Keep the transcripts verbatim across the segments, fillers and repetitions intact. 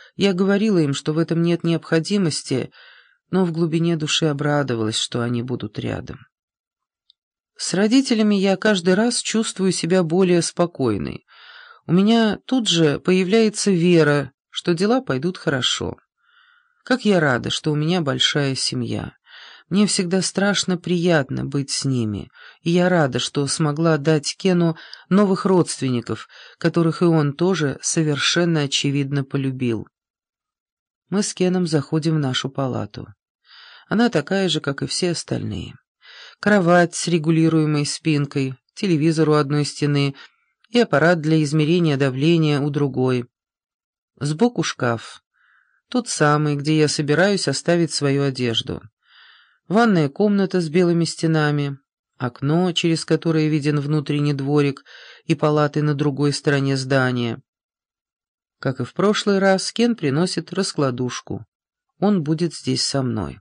Я говорила им, что в этом нет необходимости, но в глубине души обрадовалась, что они будут рядом. С родителями я каждый раз чувствую себя более спокойной. У меня тут же появляется вера, что дела пойдут хорошо. Как я рада, что у меня большая семья. Мне всегда страшно приятно быть с ними, и я рада, что смогла дать Кену новых родственников, которых и он тоже совершенно очевидно полюбил. Мы с Кеном заходим в нашу палату. Она такая же, как и все остальные. Кровать с регулируемой спинкой, телевизор у одной стены и аппарат для измерения давления у другой. Сбоку шкаф, тот самый, где я собираюсь оставить свою одежду. Ванная комната с белыми стенами, окно, через которое виден внутренний дворик и палаты на другой стороне здания. Как и в прошлый раз, Кен приносит раскладушку. Он будет здесь со мной.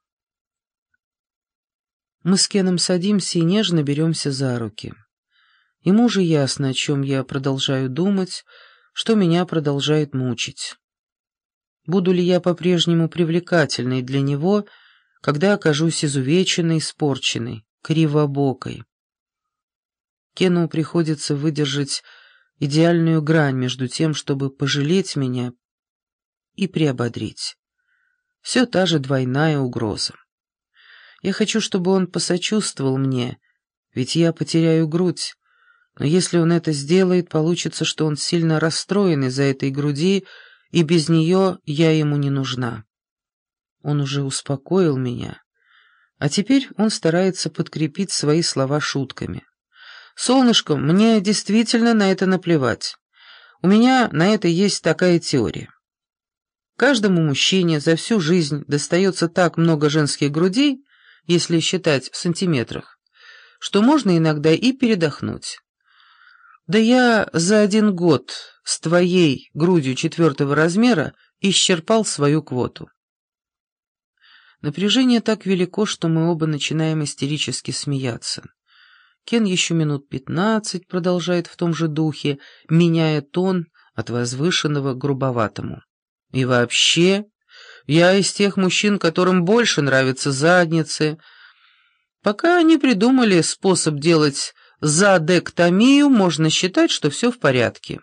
Мы с Кеном садимся и нежно беремся за руки. Ему же ясно, о чем я продолжаю думать, что меня продолжает мучить. Буду ли я по-прежнему привлекательной для него, когда окажусь изувеченной, испорченной, кривобокой? Кену приходится выдержать идеальную грань между тем, чтобы пожалеть меня и приободрить. Все та же двойная угроза. Я хочу, чтобы он посочувствовал мне, ведь я потеряю грудь, но если он это сделает, получится, что он сильно расстроен из-за этой груди, и без нее я ему не нужна. Он уже успокоил меня, а теперь он старается подкрепить свои слова шутками. «Солнышко, мне действительно на это наплевать. У меня на это есть такая теория. Каждому мужчине за всю жизнь достается так много женских грудей, если считать в сантиметрах, что можно иногда и передохнуть. Да я за один год с твоей грудью четвертого размера исчерпал свою квоту». Напряжение так велико, что мы оба начинаем истерически смеяться. Кен еще минут пятнадцать продолжает в том же духе, меняя тон от возвышенного к грубоватому. «И вообще, я из тех мужчин, которым больше нравятся задницы. Пока не придумали способ делать задэктомию, можно считать, что все в порядке».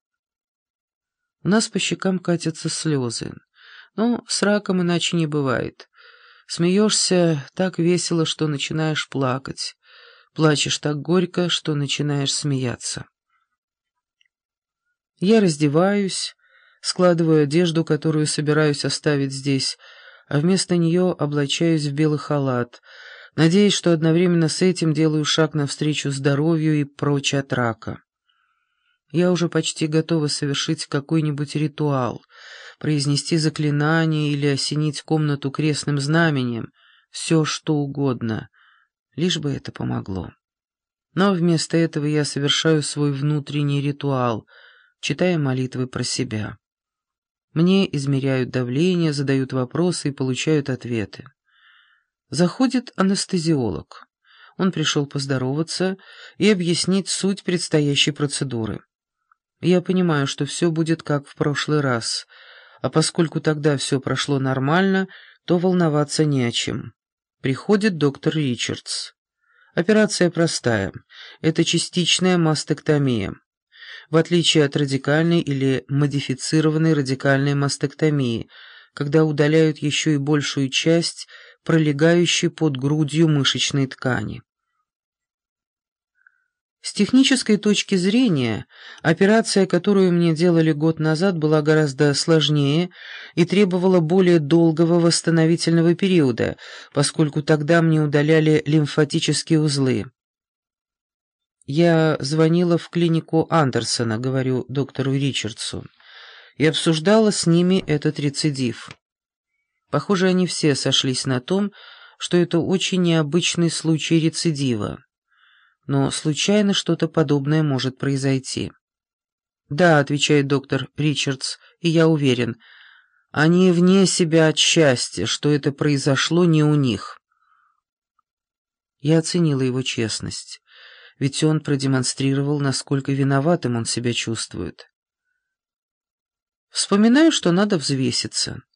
У нас по щекам катятся слезы, но с раком иначе не бывает. Смеешься так весело, что начинаешь плакать. Плачешь так горько, что начинаешь смеяться. Я раздеваюсь, складываю одежду, которую собираюсь оставить здесь, а вместо нее облачаюсь в белый халат, надеясь, что одновременно с этим делаю шаг навстречу здоровью и прочь от рака. Я уже почти готова совершить какой-нибудь ритуал, произнести заклинание или осенить комнату крестным знаменем, все что угодно, лишь бы это помогло. Но вместо этого я совершаю свой внутренний ритуал, читая молитвы про себя. Мне измеряют давление, задают вопросы и получают ответы. Заходит анестезиолог. Он пришел поздороваться и объяснить суть предстоящей процедуры. Я понимаю, что все будет как в прошлый раз, а поскольку тогда все прошло нормально, то волноваться не о чем. Приходит доктор Ричардс. Операция простая. Это частичная мастектомия. В отличие от радикальной или модифицированной радикальной мастектомии, когда удаляют еще и большую часть пролегающей под грудью мышечной ткани. С технической точки зрения, операция, которую мне делали год назад, была гораздо сложнее и требовала более долгого восстановительного периода, поскольку тогда мне удаляли лимфатические узлы. Я звонила в клинику Андерсона, говорю доктору Ричардсу, и обсуждала с ними этот рецидив. Похоже, они все сошлись на том, что это очень необычный случай рецидива. Но случайно что-то подобное может произойти. «Да», — отвечает доктор Ричардс, — «и я уверен, они вне себя от счастья, что это произошло не у них». Я оценила его честность, ведь он продемонстрировал, насколько виноватым он себя чувствует. Вспоминаю, что надо взвеситься.